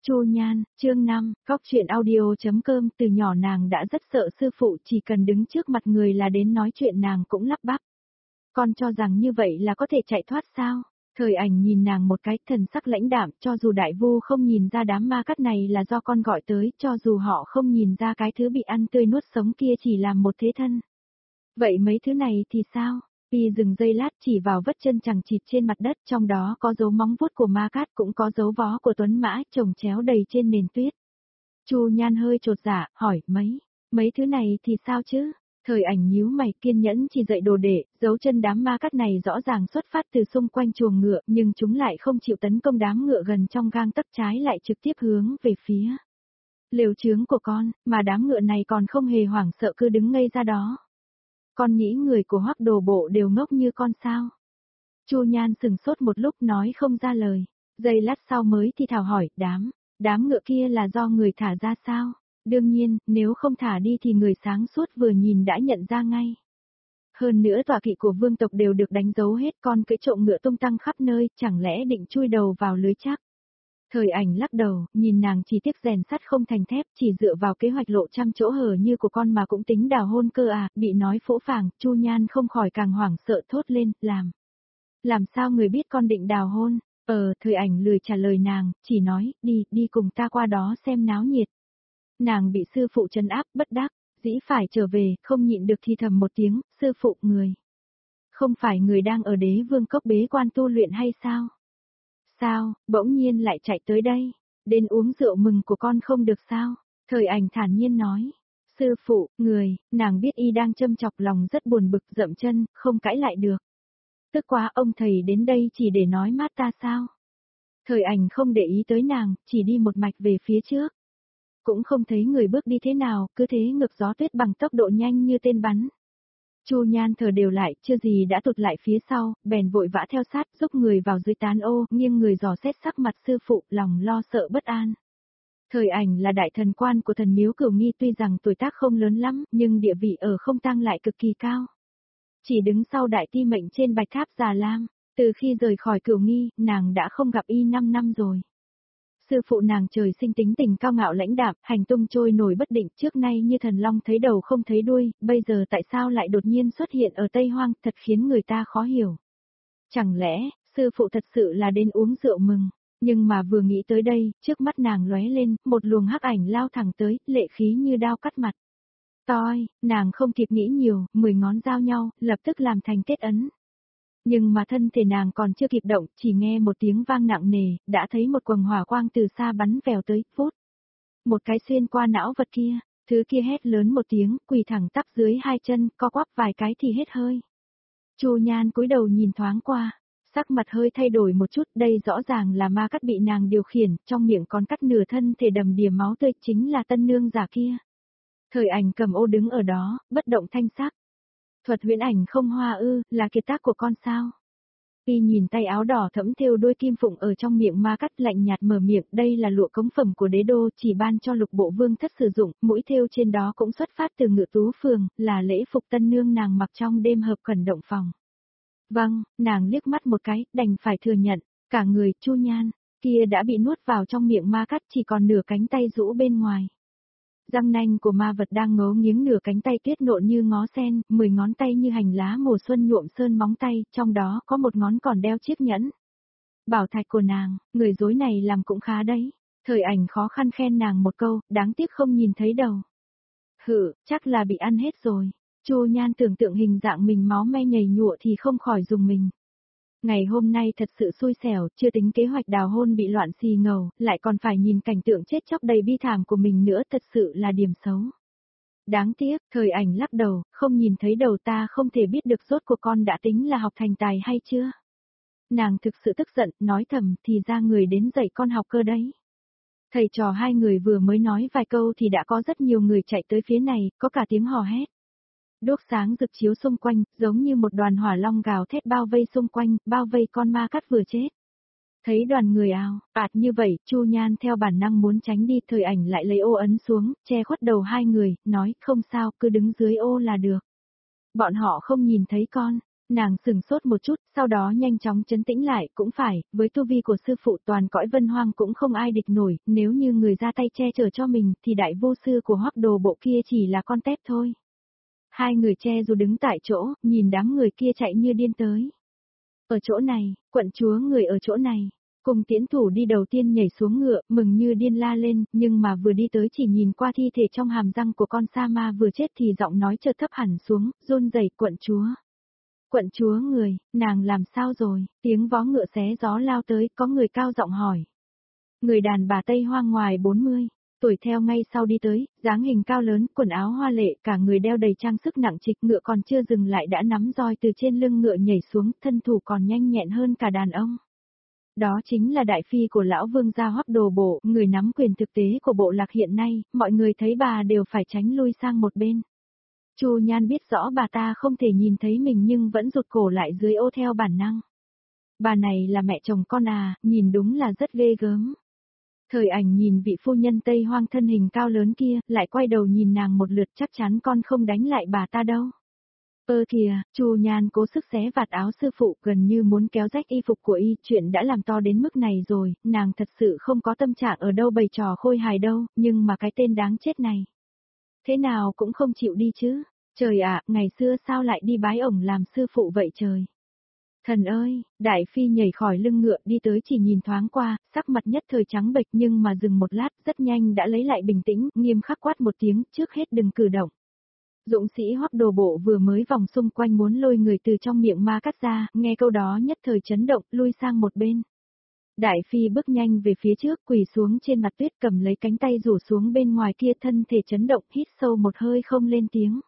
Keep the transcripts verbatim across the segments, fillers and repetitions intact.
Chu Nhan, chương năm, Góc truyện audio.com. Từ nhỏ nàng đã rất sợ sư phụ, chỉ cần đứng trước mặt người là đến nói chuyện nàng cũng lắp bắp. Con cho rằng như vậy là có thể chạy thoát sao? Thời Ảnh nhìn nàng một cái, thần sắc lãnh đạm, cho dù đại vu không nhìn ra đám ma cắt này là do con gọi tới, cho dù họ không nhìn ra cái thứ bị ăn tươi nuốt sống kia chỉ là một thế thân. Vậy mấy thứ này thì sao? Y dừng giây lát chỉ vào vết chân chằng chịt trên mặt đất, trong đó có dấu móng vuốt của ma cát, cũng có dấu vó của tuấn mã chồng chéo đầy trên nền tuyết. Chu Nhan hơi chột dạ, hỏi mấy, mấy thứ này thì sao chứ? Thời Ảnh nhíu mày, kiên nhẫn chỉ dạy đồ đệ, dấu chân đám ma cát này rõ ràng xuất phát từ xung quanh chuồng ngựa, nhưng chúng lại không chịu tấn công đám ngựa gần trong gang tấc, trái lại trực tiếp hướng về phía lều chướng của con, mà đám ngựa này còn không hề hoảng sợ, cứ đứng ngây ra đó. Con nghĩ người của Hoắc Đồ Bộ đều ngốc như con sao? Chu Nhan sừng sốt một lúc nói không ra lời, giây lát sau mới thì thào hỏi, đám, đám ngựa kia là do người thả ra sao? Đương nhiên, nếu không thả đi thì người sáng suốt vừa nhìn đã nhận ra ngay. Hơn nữa tọa kỵ của vương tộc đều được đánh dấu hết, con cưỡi trộm ngựa tung tăng khắp nơi, chẳng lẽ định chui đầu vào lưới chắc? Thời Ảnh lắc đầu, nhìn nàng chỉ tiếc rèn sắt không thành thép, chỉ dựa vào kế hoạch lộ trăm chỗ hở như của con mà cũng tính đào hôn cơ à, bị nói phỗ phàng, Chu Nhan không khỏi càng hoảng sợ thốt lên, làm. Làm sao người biết con định đào hôn? Ờ, Thời Ảnh lười trả lời nàng, chỉ nói, đi, đi cùng ta qua đó xem náo nhiệt. Nàng bị sư phụ trấn áp, bất đắc, dĩ phải trở về, không nhịn được thì thầm một tiếng, sư phụ người. Không phải người đang ở Đế Vương Cốc bế quan tu luyện hay sao? Sao, bỗng nhiên lại chạy tới đây, đến uống rượu mừng của con không được sao? Thời Ảnh thản nhiên nói, sư phụ, người, nàng biết y đang châm chọc lòng rất buồn bực, dậm chân, không cãi lại được. Tức quá, ông thầy đến đây chỉ để nói mát ta sao? Thời Ảnh không để ý tới nàng, chỉ đi một mạch về phía trước. Cũng không thấy người bước đi thế nào, cứ thế ngược gió tuyết bằng tốc độ nhanh như tên bắn. Chu Nhan thở đều lại, chưa gì đã tụt lại phía sau, bèn vội vã theo sát, giúp người vào dưới tán ô, nghiêng người dò xét sắc mặt sư phụ, lòng lo sợ bất an. Thời Ảnh là đại thần quan của thần miếu Cửu Nghi, tuy rằng tuổi tác không lớn lắm, nhưng địa vị ở Không Tang lại cực kỳ cao. Chỉ đứng sau đại ti mệnh trên bạch tháp Già Lam, từ khi rời khỏi Cửu Nghi, nàng đã không gặp y năm năm rồi. Sư phụ nàng trời sinh tính tình cao ngạo lãnh đạm, hành tung trôi nổi bất định, trước nay như thần long thấy đầu không thấy đuôi, bây giờ tại sao lại đột nhiên xuất hiện ở Tây Hoang, thật khiến người ta khó hiểu. Chẳng lẽ, sư phụ thật sự là đến uống rượu mừng, nhưng mà vừa nghĩ tới đây, trước mắt nàng lóe lên, một luồng hắc ảnh lao thẳng tới, lệ khí như đao cắt mặt. Toi, nàng không kịp nghĩ nhiều, mười ngón giao nhau, lập tức làm thành kết ấn. Nhưng mà thân thể nàng còn chưa kịp động, chỉ nghe một tiếng vang nặng nề, đã thấy một quầng hỏa quang từ xa bắn vèo tới, phút. Một cái xuyên qua não vật kia, thứ kia hét lớn một tiếng, quỳ thẳng tắp dưới hai chân, co quắp vài cái thì hết hơi. Chu Nhan cúi đầu nhìn thoáng qua, sắc mặt hơi thay đổi một chút, đây rõ ràng là ma cắt bị nàng điều khiển, trong miệng còn cắt nửa thân thể đầm đìa máu tươi, chính là tân nương giả kia. Thời Ảnh cầm ô đứng ở đó, bất động thanh sắc. Thuật huyễn ảnh không hoa ư, là kiệt tác của con sao? Y nhìn tay áo đỏ thẫm thêu đôi kim phụng ở trong miệng ma cắt, lạnh nhạt mở miệng, đây là lụa cống phẩm của đế đô, chỉ ban cho Lục Bộ Vương thất sử dụng, mũi thêu trên đó cũng xuất phát từ Ngự Tú Phường, là lễ phục tân nương nàng mặc trong đêm hợp khẩn động phòng. Vâng, nàng liếc mắt một cái, đành phải thừa nhận, cả người Chu Nhan kia đã bị nuốt vào trong miệng ma cắt, chỉ còn nửa cánh tay rũ bên ngoài. Răng nanh của ma vật đang ngấu nghiếng nửa cánh tay tuyết nộn như ngó sen, mười ngón tay như hành lá mùa xuân nhuộm sơn móng tay, trong đó có một ngón còn đeo chiếc nhẫn. Bảo thạch của nàng, người dối này làm cũng khá đấy. Thời Ảnh khó khăn khen nàng một câu, đáng tiếc không nhìn thấy đầu. Hự, chắc là bị ăn hết rồi. Chu Nhan tưởng tượng hình dạng mình máu me nhầy nhụa thì không khỏi dùng mình. Ngày hôm nay thật sự xui xẻo, chưa tính kế hoạch đào hôn bị loạn xì ngầu, lại còn phải nhìn cảnh tượng chết chóc đầy bi thảm của mình nữa, thật sự là điểm xấu. Đáng tiếc, Thời Ảnh lắc đầu, không nhìn thấy đầu, ta không thể biết được rốt cuộc con đã tính là học thành tài hay chưa. Nàng thực sự tức giận, nói thầm, thì ra người đến dạy con học cơ đấy. Thầy trò hai người vừa mới nói vài câu thì đã có rất nhiều người chạy tới phía này, có cả tiếng hò hét. Đốt sáng rực chiếu xung quanh, giống như một đoàn hỏa long gào thét bao vây xung quanh, bao vây con ma cắt vừa chết. Thấy đoàn người ào, ạt như vậy, Chu Nhan theo bản năng muốn tránh đi, Thời Ảnh lại lấy ô ấn xuống, che khuất đầu hai người, nói, không sao, cứ đứng dưới ô là được. Bọn họ không nhìn thấy con, Nàng sừng sốt một chút, sau đó nhanh chóng trấn tĩnh lại, cũng phải, với tu vi của sư phụ toàn cõi vân hoang cũng không ai địch nổi, nếu như người ra tay che chở cho mình, thì đại vô sư của Hoắc Đồ Bộ kia chỉ là con tép thôi. Hai người che dù đứng tại chỗ, nhìn đám người kia chạy như điên tới. Ở chỗ này, quận chúa người ở chỗ này. Cùng Tiễn thủ đi đầu tiên nhảy xuống ngựa, mừng như điên la lên, nhưng mà vừa đi tới chỉ nhìn qua thi thể trong hàm răng của con sa ma vừa chết thì giọng nói chợt thấp hẳn xuống, run rẩy quận chúa. Quận chúa người, nàng làm sao rồi, tiếng vó ngựa xé gió lao tới, có người cao giọng hỏi. Người đàn bà Tây Hoang ngoài bốn mươi, tuổi theo ngay sau đi tới, dáng hình cao lớn, quần áo hoa lệ, cả người đeo đầy trang sức nặng trịch, ngựa còn chưa dừng lại đã nắm roi từ trên lưng ngựa nhảy xuống, thân thủ còn nhanh nhẹn hơn cả đàn ông. Đó chính là đại phi của lão vương gia Hoắc Đồ Bộ, người nắm quyền thực tế của bộ lạc hiện nay, mọi người thấy bà đều phải tránh lui sang một bên. Chu Nhan biết rõ bà ta không thể nhìn thấy mình nhưng vẫn rụt cổ lại dưới ô theo bản năng. Bà này là mẹ chồng con à, nhìn đúng là rất ghê gớm. Thời Ảnh nhìn vị phu nhân Tây Hoang thân hình cao lớn kia, lại quay đầu nhìn nàng một lượt, chắc chắn con không đánh lại bà ta đâu. Ơ kìa, Chu Nhan cố sức xé vạt áo sư phụ, gần như muốn kéo rách y phục của y, chuyện đã làm to đến mức này rồi, nàng thật sự không có tâm trạng ở đâu bày trò khôi hài đâu, nhưng mà cái tên đáng chết này. Thế nào cũng không chịu đi chứ, trời ạ, ngày xưa sao lại đi bái ổng làm sư phụ vậy trời. Thần ơi, đại phi nhảy khỏi lưng ngựa đi tới chỉ nhìn thoáng qua, sắc mặt nhất thời trắng bệch nhưng mà dừng một lát, rất nhanh đã lấy lại bình tĩnh, nghiêm khắc quát một tiếng, trước hết đừng cử động. Dũng sĩ Hoắc Đồ Bộ vừa mới vòng xung quanh muốn lôi người từ trong miệng ma cắt ra, nghe câu đó nhất thời chấn động, lui sang một bên. Đại phi bước nhanh về phía trước, quỳ xuống trên mặt tuyết, cầm lấy cánh tay rủ xuống bên ngoài kia, thân thể chấn động, hít sâu một hơi không lên tiếng.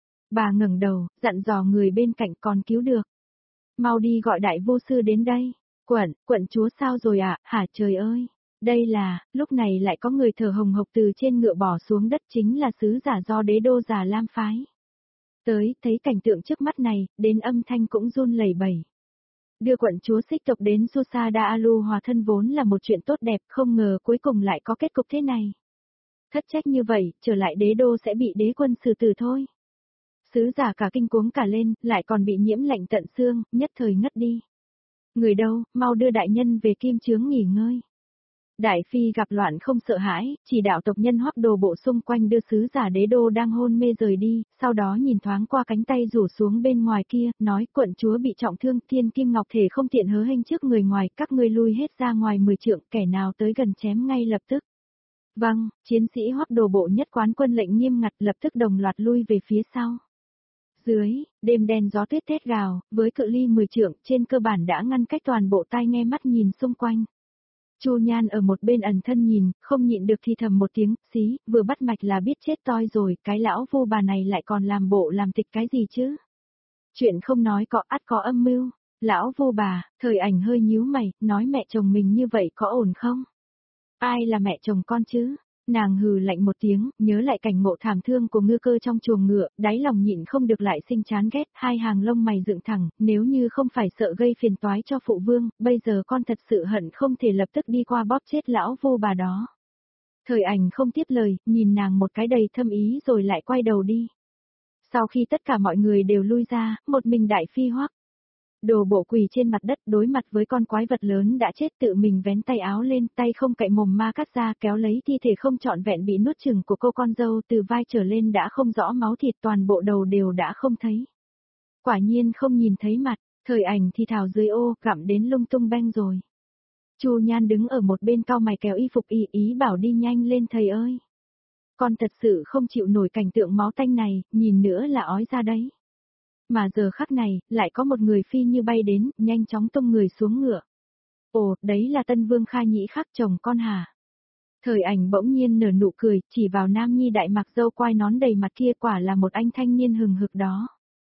Bà ngẩng đầu, dặn dò người bên cạnh, còn cứu được. Mau đi gọi đại vô sư đến đây. Quận, quận chúa sao rồi ạ, à? Hả trời ơi. Đây là, lúc này lại có người thở hồng hộc từ trên ngựa bỏ xuống đất, chính là sứ giả do đế đô Già Lam phái. Tới, thấy cảnh tượng trước mắt này, đến âm thanh cũng run lẩy bẩy. Đưa quận chúa xích tộc đến Susada Alu hòa thân vốn là một chuyện tốt đẹp, không ngờ cuối cùng lại có kết cục thế này. Thất trách như vậy, trở lại đế đô sẽ bị đế quân xử tử thôi. Sứ giả cả kinh cuống cả lên, lại còn bị nhiễm lạnh tận xương, nhất thời ngất đi. Người đâu, mau đưa đại nhân về kim chướng nghỉ ngơi. Đại phi gặp loạn không sợ hãi, chỉ đạo tộc nhân Hoắc Đồ Bộ xung quanh đưa sứ giả đế đô đang hôn mê rời đi, sau đó nhìn thoáng qua cánh tay rủ xuống bên ngoài kia, nói quận chúa bị trọng thương, thiên kim ngọc thể không tiện hớ hênh trước người ngoài, các ngươi lui hết ra ngoài mười trượng, kẻ nào tới gần chém ngay lập tức. Vâng, chiến sĩ Hoắc Đồ Bộ nhất quán quân lệnh nghiêm ngặt, lập tức đồng loạt lui về phía sau. Dưới, đêm đen gió tuyết thét gào, với cự ly mười trượng, trên cơ bản đã ngăn cách toàn bộ tai nghe mắt nhìn xung quanh. Chu Nhan ở một bên ẩn thân nhìn, không nhịn được thì thầm một tiếng, xí, vừa bắt mạch là biết chết toi rồi, cái lão vô bà này lại còn làm bộ làm tịch cái gì chứ? Chuyện không nói có ắt có âm mưu, lão vô bà, Thời Ảnh hơi nhíu mày, nói mẹ chồng mình như vậy có ổn không? Ai là mẹ chồng con chứ? Nàng hừ lạnh một tiếng, nhớ lại cảnh ngộ thảm thương của ngư cơ trong chuồng ngựa, đáy lòng nhịn không được lại sinh chán ghét, hai hàng lông mày dựng thẳng, nếu như không phải sợ gây phiền toái cho phụ vương, bây giờ con thật sự hận không thể lập tức đi qua bóp chết lão vô bà đó. Thời Ảnh không tiếp lời, nhìn nàng một cái đầy thâm ý rồi lại quay đầu đi. Sau khi tất cả mọi người đều lui ra, một mình đại phi Hoắc Đồ Bộ quỳ trên mặt đất đối mặt với con quái vật lớn đã chết, tự mình vén tay áo lên, tay không cậy mồm ma cắt ra, kéo lấy thi thể không trọn vẹn bị nuốt chửng của cô con dâu, từ vai trở lên đã không rõ máu thịt, toàn bộ đầu đều đã không thấy. Quả nhiên không nhìn thấy mặt, Thời Ảnh thì thào dưới ô, gặm đến lung tung beng rồi. Chu Nhan đứng ở một bên cau mày kéo y phục y ý bảo đi nhanh lên thầy ơi. Con thật sự không chịu nổi cảnh tượng máu tanh này, nhìn nữa là ói ra đấy. Mà giờ khắc này, lại có một người phi như bay đến, nhanh chóng tung người xuống ngựa. Ồ, đấy là Tân Vương Kha Nhĩ Khắc chồng con hả? Thời Ảnh bỗng nhiên nở nụ cười, chỉ vào nam nhi đại mặc dâu quai nón đầy mặt kia, quả là một anh thanh niên hừng hực đó.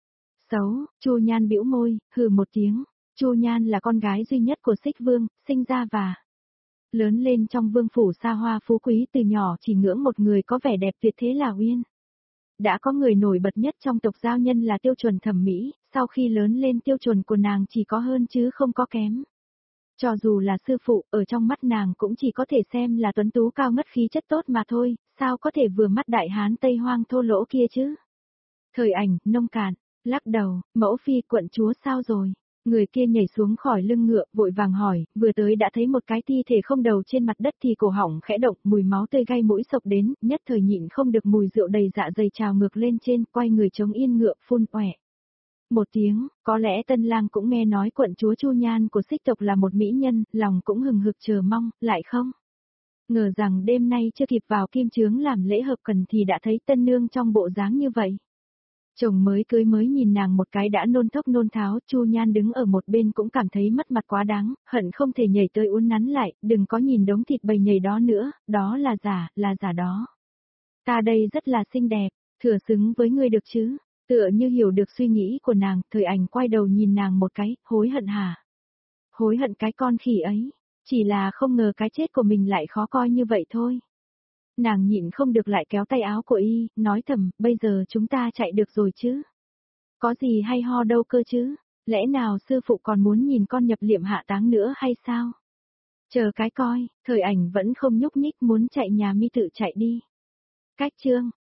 Xấu, Chu Nhan bĩu môi, hừ một tiếng. Chu Nhan là con gái duy nhất của Xích Vương, sinh ra và lớn lên trong vương phủ xa hoa phú quý, từ nhỏ chỉ ngưỡng một người có vẻ đẹp tuyệt thế là Uyên. Đã có người nổi bật nhất trong tộc giao nhân là tiêu chuẩn thẩm mỹ, sau khi lớn lên tiêu chuẩn của nàng chỉ có hơn chứ không có kém. Cho dù là sư phụ, ở trong mắt nàng cũng chỉ có thể xem là tuấn tú cao ngất khí chất tốt mà thôi, sao có thể vừa mắt đại hán Tây Hoang thô lỗ kia chứ? Thời Ảnh, nông cạn. Lắc đầu, mẫu phi quận chúa sao rồi? Người kia nhảy xuống khỏi lưng ngựa, vội vàng hỏi, vừa tới đã thấy một cái thi thể không đầu trên mặt đất thì cổ họng khẽ động, mùi máu tươi gai mũi sộc đến, nhất thời nhịn không được mùi rượu đầy dạ dày trào ngược lên trên, quay người chống yên ngựa phun oẻ. Một tiếng, có lẽ tân lang cũng nghe nói quận chúa Chu Nhan của Xích tộc là một mỹ nhân, lòng cũng hừng hực chờ mong, lại không? Ngờ rằng đêm nay chưa kịp vào kim chướng làm lễ hợp cần thì đã thấy tân nương trong bộ dáng như vậy. Chồng mới cưới mới nhìn nàng một cái đã nôn thốc nôn tháo, Chu Nhan đứng ở một bên cũng cảm thấy mất mặt quá đáng, hận không thể nhảy tới uốn nắn lại, đừng có nhìn đống thịt bầy nhảy đó nữa, đó là giả, là giả đó. Ta đây rất là xinh đẹp, thừa xứng với ngươi được chứ, tựa như hiểu được suy nghĩ của nàng, Thời Ảnh quay đầu nhìn nàng một cái, hối hận hả? Hối hận cái con khỉ ấy, chỉ là không ngờ cái chết của mình lại khó coi như vậy thôi. Nàng nhịn không được lại kéo tay áo của y, nói thầm, bây giờ chúng ta chạy được rồi chứ. Có gì hay ho đâu cơ chứ, lẽ nào sư phụ còn muốn nhìn con nhập liệm hạ táng nữa hay sao? Chờ cái coi, Thời Ảnh vẫn không nhúc nhích muốn chạy nhà mi tự chạy đi. Cách chương.